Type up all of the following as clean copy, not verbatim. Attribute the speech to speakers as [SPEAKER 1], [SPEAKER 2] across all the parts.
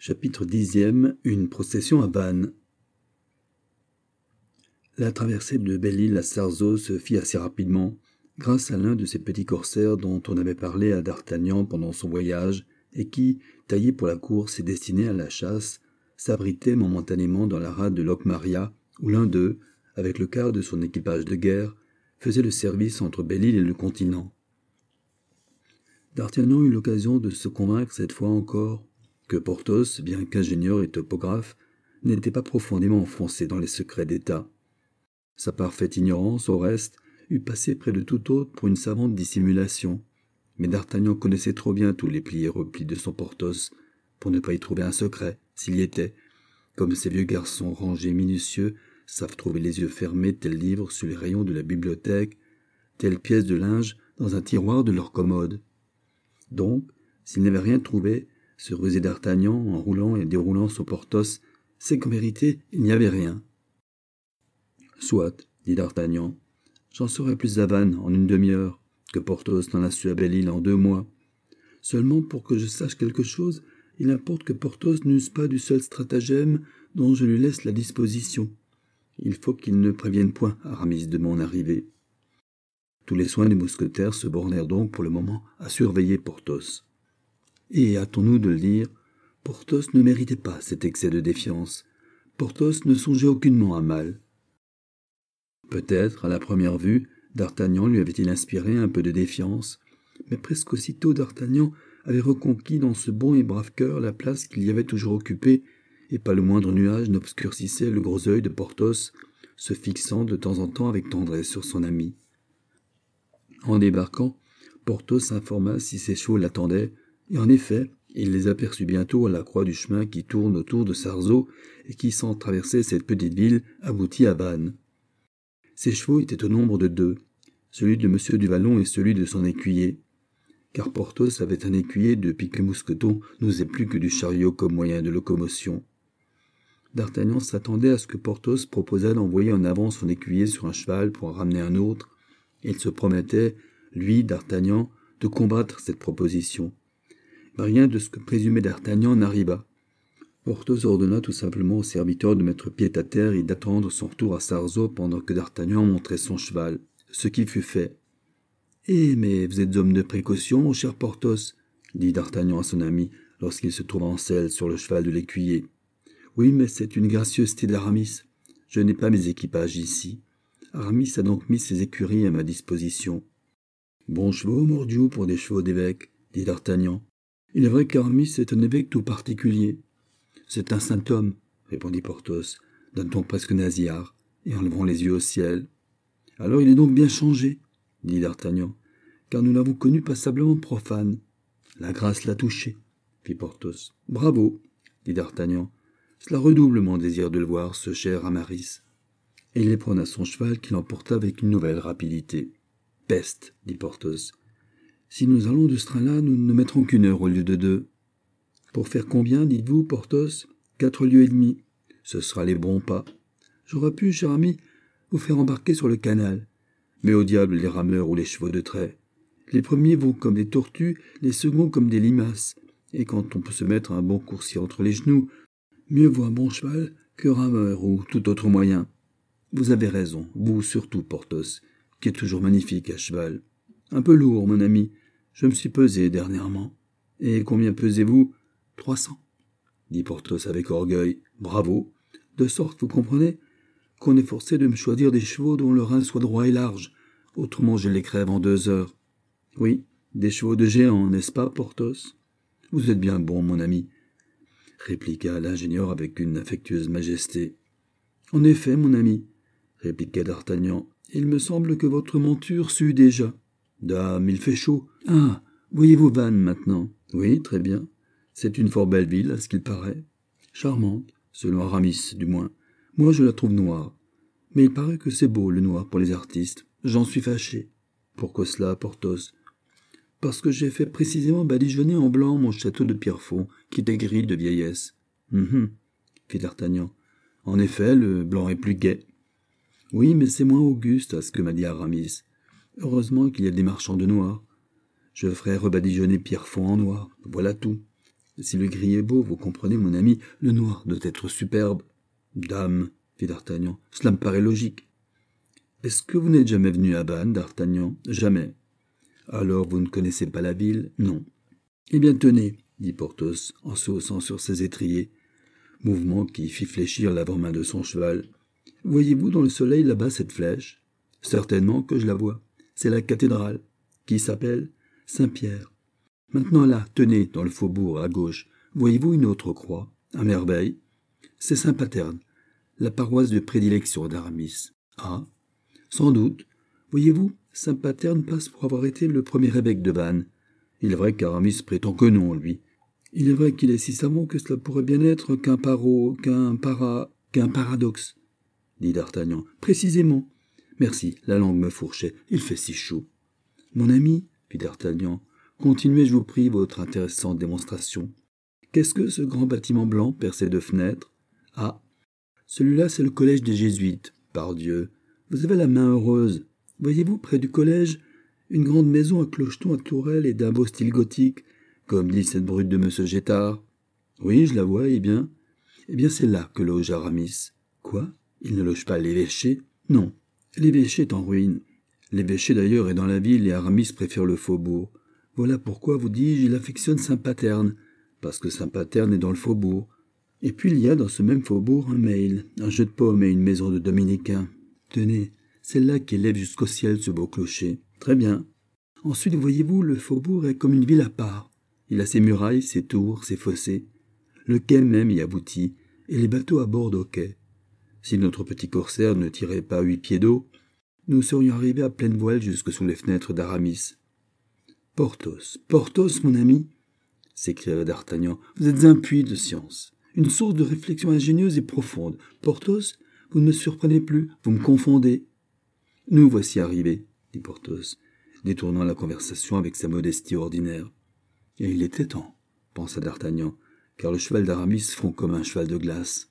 [SPEAKER 1] Chapitre 10e. Une procession à Vannes. La traversée de Belle-Île à Sarzeau se fit assez rapidement, grâce à l'un de ces petits corsaires dont on avait parlé à d'Artagnan pendant son voyage, et qui, taillé pour la course et destiné à la chasse, s'abritait momentanément dans la rade de Locmaria, où l'un d'eux, avec le quart de son équipage de guerre, faisait le service entre Belle-Île et le continent. D'Artagnan eut l'occasion de se convaincre cette fois encore que Porthos, bien qu'ingénieur et topographe, n'était pas profondément enfoncé dans les secrets d'État. Sa parfaite ignorance, au reste, eût passé près de tout autre pour une savante dissimulation, mais d'Artagnan connaissait trop bien tous les plis et replis de son Porthos pour ne pas y trouver un secret, s'il y était, comme ces vieux garçons rangés minutieux savent trouver les yeux fermés tel livre sur les rayons de la bibliothèque, telle pièce de linge dans un tiroir de leur commode. Donc, s'il n'avait rien trouvé, se rusait d'Artagnan en roulant et déroulant son Porthos, c'est qu'en vérité, il n'y avait rien. « Soit, dit d'Artagnan, j'en saurai plus à Vannes en une demi-heure que Porthos n'en a su à Belle-Île en 2 mois. Seulement, pour que je sache quelque chose, il importe que Porthos n'use pas du seul stratagème dont je lui laisse la disposition. Il faut qu'il ne prévienne point Aramis de mon arrivée. » Tous les soins des mousquetaires se bornèrent donc pour le moment à surveiller Porthos. Et, hâtons-nous de le dire, Porthos ne méritait pas cet excès de défiance. Porthos ne songeait aucunement à mal. Peut-être, à la première vue, d'Artagnan lui avait-il inspiré un peu de défiance, mais presque aussitôt d'Artagnan avait reconquis dans ce bon et brave cœur la place qu'il y avait toujours occupée, et pas le moindre nuage n'obscurcissait le gros œil de Porthos, se fixant de temps en temps avec tendresse sur son ami. En débarquant, Porthos informa si ses chevaux l'attendaient, et en effet, il les aperçut bientôt à la croix du chemin qui tourne autour de Sarzeau et qui, sans traverser cette petite ville, aboutit à Vannes. Ces chevaux étaient au nombre de 2, celui de M. du Vallon et celui de son écuyer, car Porthos avait un écuyer depuis que Mousqueton n'osait plus que du chariot comme moyen de locomotion. D'Artagnan s'attendait à ce que Porthos proposât d'envoyer en avant son écuyer sur un cheval pour en ramener un autre, et il se promettait, lui, d'Artagnan, de combattre cette proposition. Mais rien de ce que présumait d'Artagnan n'arriva. Porthos ordonna tout simplement au serviteur de mettre pied à terre et d'attendre son retour à Sarzeau pendant que d'Artagnan montrait son cheval, ce qui fut fait. « Eh, mais vous êtes homme de précaution, mon cher Porthos, dit d'Artagnan à son ami lorsqu'il se trouva en selle sur le cheval de l'écuyer. Oui, mais c'est une gracieuseté d'Aramis. Je n'ai pas mes équipages ici. Aramis a donc mis ses écuries à ma disposition. »« Bons chevaux, mordiou, pour des chevaux d'évêque, dit d'Artagnan. Il est vrai qu'Aramis est un évêque tout particulier. »« C'est un saint homme, répondit Porthos, d'un ton presque nasillard, et en levant les yeux au ciel. »« Alors il est donc bien changé, dit d'Artagnan, car nous l'avons connu passablement profane. »« La grâce l'a touché, fit Porthos. »« Bravo, dit d'Artagnan. Cela redouble mon désir de le voir, ce cher Amaris. » Et il les prôna son cheval qui l'emporta avec une nouvelle rapidité. « Peste, dit Porthos. Si nous allons de ce train-là, nous ne mettrons qu'1 heure au lieu de 2. Pour faire combien, dites-vous, Porthos ? 4 lieues et demie. Ce sera les bons pas. J'aurais pu, cher ami, vous faire embarquer sur le canal. Mais au diable les rameurs ou les chevaux de trait. Les premiers vont comme des tortues, les seconds comme des limaces. Et quand on peut se mettre un bon coursier entre les genoux, mieux vaut un bon cheval que rameur ou tout autre moyen. Vous avez raison, vous surtout, Porthos, qui est toujours magnifique à cheval. Un peu lourd, mon ami. Je me suis pesé dernièrement. Et combien pesez-vous ? 300, dit Porthos avec orgueil. Bravo. De sorte, vous comprenez, qu'on est forcé de me choisir des chevaux dont le rein soit droit et large. Autrement, je les crève en 2 heures. Oui, des chevaux de géant, n'est-ce pas, Porthos ? Vous êtes bien bon, mon ami, répliqua l'ingénieur avec une affectueuse majesté. En effet, mon ami, répliqua d'Artagnan, il me semble que votre monture sue déjà. Dame, il fait chaud. Ah, voyez-vous Vannes maintenant ? Oui, très bien. C'est une fort belle ville, à ce qu'il paraît. Charmante, selon Aramis, du moins. Moi, je la trouve noire. Mais il paraît que c'est beau, le noir, pour les artistes. J'en suis fâché. Pourquoi cela, Porthos ? Parce que j'ai fait précisément badigeonner en blanc mon château de Pierrefonds, qui était gris de vieillesse. Fit d'Artagnan. En effet, le blanc est plus gai. Oui, mais c'est moins auguste, à ce que m'a dit Aramis. Heureusement qu'il y a des marchands de noir. Je ferai rebadigeonner Pierrefonds en noir, voilà tout. Si le gris est beau, vous comprenez, mon ami, le noir doit être superbe. Dame, fit d'Artagnan, cela me paraît logique. Est-ce que vous n'êtes jamais venu à Vannes, d'Artagnan? Jamais. Alors vous ne connaissez pas la ville? Non. Eh bien tenez, dit Porthos, en se haussant sur ses étriers, mouvement qui fit fléchir l'avant-main de son cheval. Voyez-vous dans le soleil là-bas cette flèche? Certainement que je la vois. C'est la cathédrale, qui s'appelle Saint-Pierre. Maintenant là, tenez, dans le faubourg, à gauche, voyez-vous une autre croix? À merveille. C'est Saint-Paterne, la paroisse de prédilection d'Aramis. Ah, sans doute. Voyez-vous, Saint-Paterne passe pour avoir été le premier évêque de Vannes. Il est vrai qu'Aramis prétend que non, lui. Il est vrai qu'il est si savant que cela pourrait bien être qu'un paradoxe, dit d'Artagnan. Précisément. Merci, la langue me fourchait. Il fait si chaud. Mon ami, fit d'Artagnan, continuez, je vous prie, votre intéressante démonstration. Qu'est-ce que ce grand bâtiment blanc percé de fenêtres? Ah, celui-là, c'est le collège des Jésuites. Pardieu, vous avez la main heureuse. Voyez-vous, près du collège, une grande maison à clocheton à tourelle et d'un beau style gothique, comme dit cette brute de M. Gétard. Oui, je la vois, eh bien, c'est là que loge Aramis. Quoi? Il ne loge pas l'évêché? Non, l'évêché est en ruine. L'évêché d'ailleurs est dans la ville et Aramis préfère le faubourg. Voilà pourquoi, vous dis-je, il affectionne Saint-Paterne, parce que Saint-Paterne est dans le faubourg. Et puis il y a dans ce même faubourg un mail, un jeu de pommes et une maison de dominicains. Tenez, celle-là qui élève jusqu'au ciel ce beau clocher. Très bien. Ensuite, voyez-vous, le faubourg est comme une ville à part. Il a ses murailles, ses tours, ses fossés. Le quai même y aboutit, et les bateaux abordent au quai. Si notre petit corsaire ne tirait pas 8 pieds d'eau, nous serions arrivés à pleine voile jusque sous les fenêtres d'Aramis. Porthos, mon ami, s'écria d'Artagnan, vous êtes un puits de science, une source de réflexion ingénieuse et profonde. Porthos, vous ne me surprenez plus, vous me confondez. Nous voici arrivés, dit Porthos, détournant la conversation avec sa modestie ordinaire. Et il était temps, pensa d'Artagnan, car le cheval d'Aramis fond comme un cheval de glace.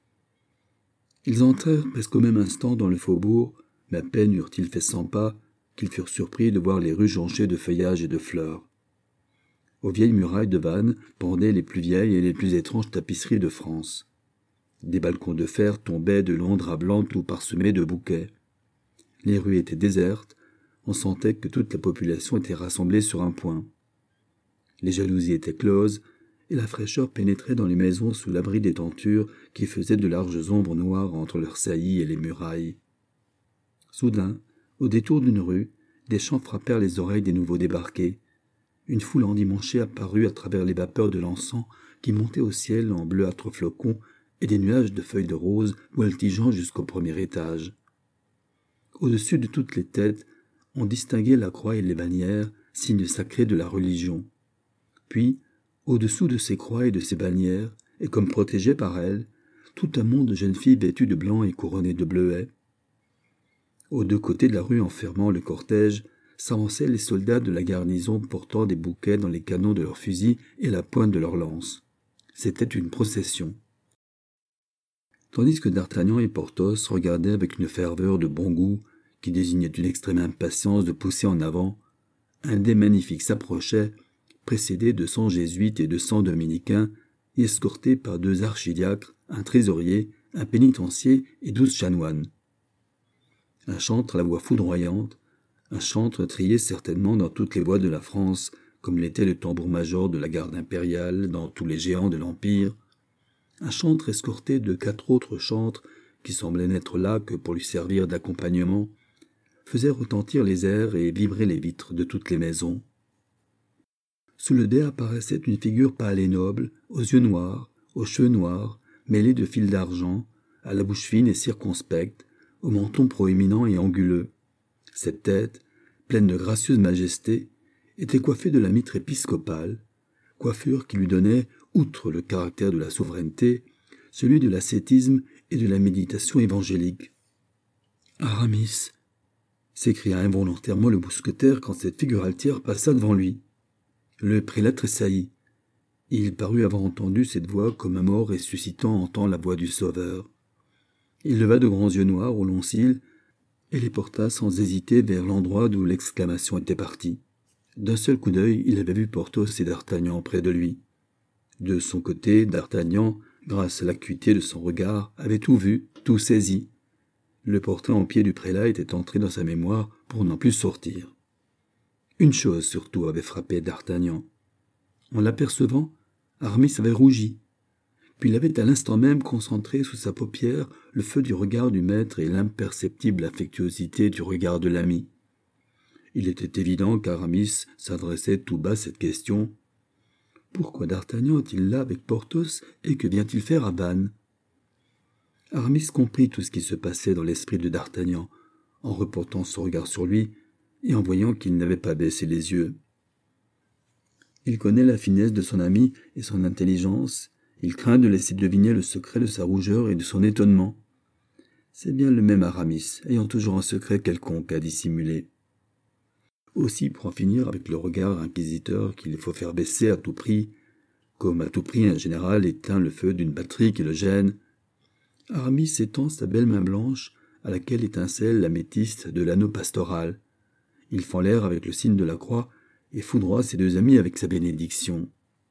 [SPEAKER 1] Ils entrèrent presque au même instant dans le faubourg, mais à peine eurent-ils fait 100 pas qu'ils furent surpris de voir les rues jonchées de feuillages et de fleurs. Aux vieilles murailles de Vannes pendaient les plus vieilles et les plus étranges tapisseries de France. Des balcons de fer tombaient de longs draps blancs tout parsemés de bouquets. Les rues étaient désertes, on sentait que toute la population était rassemblée sur un point. Les jalousies étaient closes, et la fraîcheur pénétrait dans les maisons sous l'abri des tentures qui faisaient de larges ombres noires entre leurs saillies et les murailles. Soudain, au détour d'une rue, des chants frappèrent les oreilles des nouveaux débarqués. Une foule endimanchée apparut à travers les vapeurs de l'encens qui montaient au ciel en bleuâtres flocons et des nuages de feuilles de rose voltigeant jusqu'au premier étage. Au-dessus de toutes les têtes, on distinguait la croix et les bannières, signes sacrés de la religion. Puis, au-dessous de ces croix et de ces bannières, et comme protégées par elles, tout un monde de jeunes filles vêtues de blanc et couronnées de bleuets. Aux deux côtés de la rue enfermant le cortège, s'avançaient les soldats de la garnison portant des bouquets dans les canons de leurs fusils et la pointe de leurs lances. C'était une procession. Tandis que d'Artagnan et Porthos regardaient avec une ferveur de bon goût qui désignait une extrême impatience de pousser en avant, un des magnifiques s'approchait, précédé de 100 jésuites et de 100 dominicains, et escorté par 2 archidiacres, un trésorier, un pénitencier et 12 chanoines. Un chantre à la voix foudroyante, un chantre trié certainement dans toutes les voix de la France, comme l'était le tambour-major de la garde impériale dans tous les géants de l'Empire, un chantre escorté de 4 autres chantres qui semblaient n'être là que pour lui servir d'accompagnement, faisait retentir les airs et vibrer les vitres de toutes les maisons. Sous le dais apparaissait une figure pâle et noble, aux yeux noirs, aux cheveux noirs, mêlés de fils d'argent, à la bouche fine et circonspecte, au menton proéminent et anguleux. Cette tête, pleine de gracieuse majesté, était coiffée de la mitre épiscopale, coiffure qui lui donnait, outre le caractère de la souveraineté, celui de l'ascétisme et de la méditation évangélique. « Aramis !» s'écria involontairement le mousquetaire quand cette figure altière passa devant lui. Le prélat tressaillit. Il parut avoir entendu cette voix comme un mort ressuscitant entend la voix du Sauveur. Il leva de grands yeux noirs aux longs cils et les porta sans hésiter vers l'endroit d'où l'exclamation était partie. D'un seul coup d'œil, il avait vu Porthos et d'Artagnan près de lui. De son côté, d'Artagnan, grâce à l'acuité de son regard, avait tout vu, tout saisi. Le portrait en pied du prélat était entré dans sa mémoire pour n'en plus sortir. Une chose surtout avait frappé d'Artagnan. En l'apercevant, Aramis avait rougi. Puis il avait à l'instant même concentré sous sa paupière le feu du regard du maître et l'imperceptible affectuosité du regard de l'ami. Il était évident qu'Aramis s'adressait tout bas cette question. « Pourquoi d'Artagnan est-il là avec Porthos et que vient-il faire à Vannes ?» Aramis comprit tout ce qui se passait dans l'esprit de d'Artagnan, en reportant son regard sur lui et en voyant qu'il n'avait pas baissé les yeux. Il connaît la finesse de son ami et son intelligence. Il craint de laisser deviner le secret de sa rougeur et de son étonnement. C'est bien le même Aramis, ayant toujours un secret quelconque à dissimuler. Aussi, pour en finir avec le regard inquisiteur qu'il faut faire baisser à tout prix, comme à tout prix un général éteint le feu d'une batterie qui le gêne, Aramis étend sa belle main blanche à laquelle étincelle l'améthyste de l'anneau pastoral. Il fend l'air avec le signe de la croix et foudroie ses deux amis avec sa bénédiction.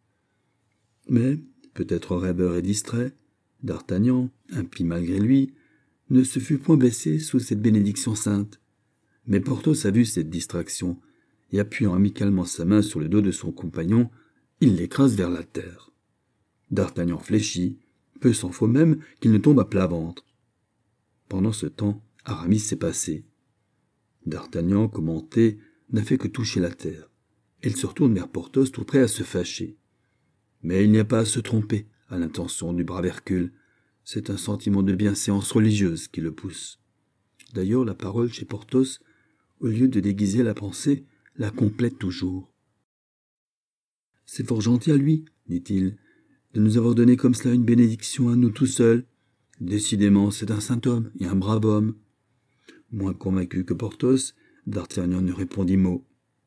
[SPEAKER 1] Mais, peut-être rêveur et distrait, d'Artagnan, impie malgré lui, ne se fut point baissé sous cette bénédiction sainte. Mais Porthos a vu cette distraction, et appuyant amicalement sa main sur le dos de son compagnon, il l'écrase vers la terre. D'Artagnan fléchit, peu s'en faut même qu'il ne tombe à plat ventre. Pendant ce temps, Aramis s'est passé. D'Artagnan, commenté, n'a fait que toucher la terre. Il se retourne vers Porthos tout prêt à se fâcher. Mais il n'y a pas à se tromper à l'intention du brave Hercule. C'est un sentiment de bienséance religieuse qui le pousse. D'ailleurs, la parole chez Porthos, au lieu de déguiser la pensée, la complète toujours. « C'est fort gentil à lui, dit-il, de nous avoir donné comme cela une bénédiction à nous tout seuls. Décidément, c'est un saint homme et un brave homme. » Moins convaincu que Porthos, d'Artagnan ne répondit mot.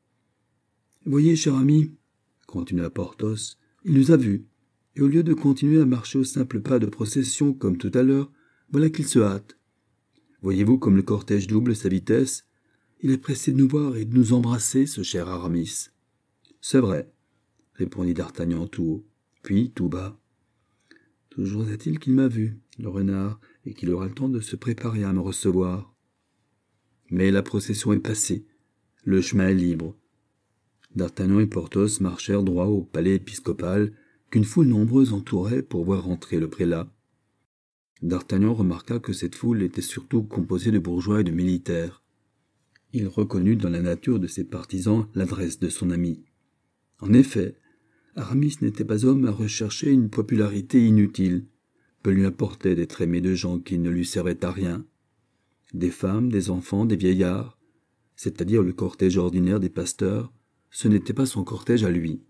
[SPEAKER 1] « Voyez, cher ami, continua Porthos, il nous a vus, et au lieu de continuer à marcher au simple pas de procession comme tout à l'heure, voilà qu'il se hâte. Voyez-vous comme le cortège double sa vitesse? Il est pressé de nous voir et de nous embrasser, ce cher Aramis. »« C'est vrai, » répondit d'Artagnan tout haut, puis tout bas. « Toujours est-il qu'il m'a vu, le renard, et qu'il aura le temps de se préparer à me recevoir. » Mais la procession est passée, le chemin est libre. D'Artagnan et Porthos marchèrent droit au palais épiscopal, qu'une foule nombreuse entourait pour voir entrer le prélat. D'Artagnan remarqua que cette foule était surtout composée de bourgeois et de militaires. Il reconnut dans la nature de ses partisans l'adresse de son ami. En effet, Aramis n'était pas homme à rechercher une popularité inutile. Peu lui importait d'être aimé de gens qui ne lui servaient à rien. Des femmes, des enfants, des vieillards, c'est-à-dire le cortège ordinaire des pasteurs, ce n'était pas son cortège à lui.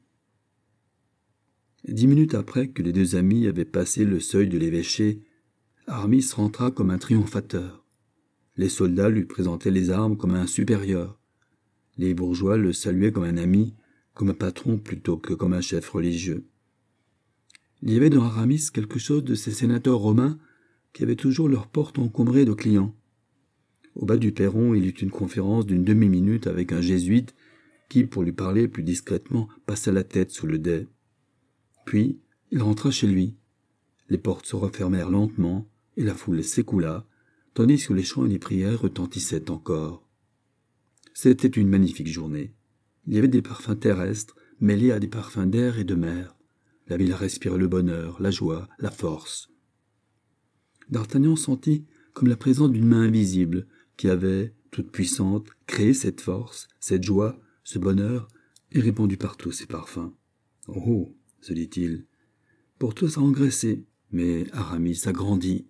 [SPEAKER 1] 10 minutes après que les deux amis avaient passé le seuil de l'évêché, Aramis rentra comme un triomphateur. Les soldats lui présentaient les armes comme un supérieur. Les bourgeois le saluaient comme un ami, comme un patron plutôt que comme un chef religieux. Il y avait dans Aramis quelque chose de ces sénateurs romains qui avaient toujours leurs portes encombrées de clients. Au bas du perron, il eut une conférence d'une demi-minute avec un jésuite qui, pour lui parler plus discrètement, passa la tête sous le dais. Puis, il rentra chez lui. Les portes se refermèrent lentement et la foule s'écoula, tandis que les chants et les prières retentissaient encore. C'était une magnifique journée. Il y avait des parfums terrestres mêlés à des parfums d'air et de mer. La ville respirait le bonheur, la joie, la force. D'Artagnan sentit comme la présence d'une main invisible qui avait, toute puissante, créé cette force, cette joie, ce bonheur, et répandu partout ces parfums. « Oh !» se dit-il. Porthos a engraissé, mais Aramis a grandi.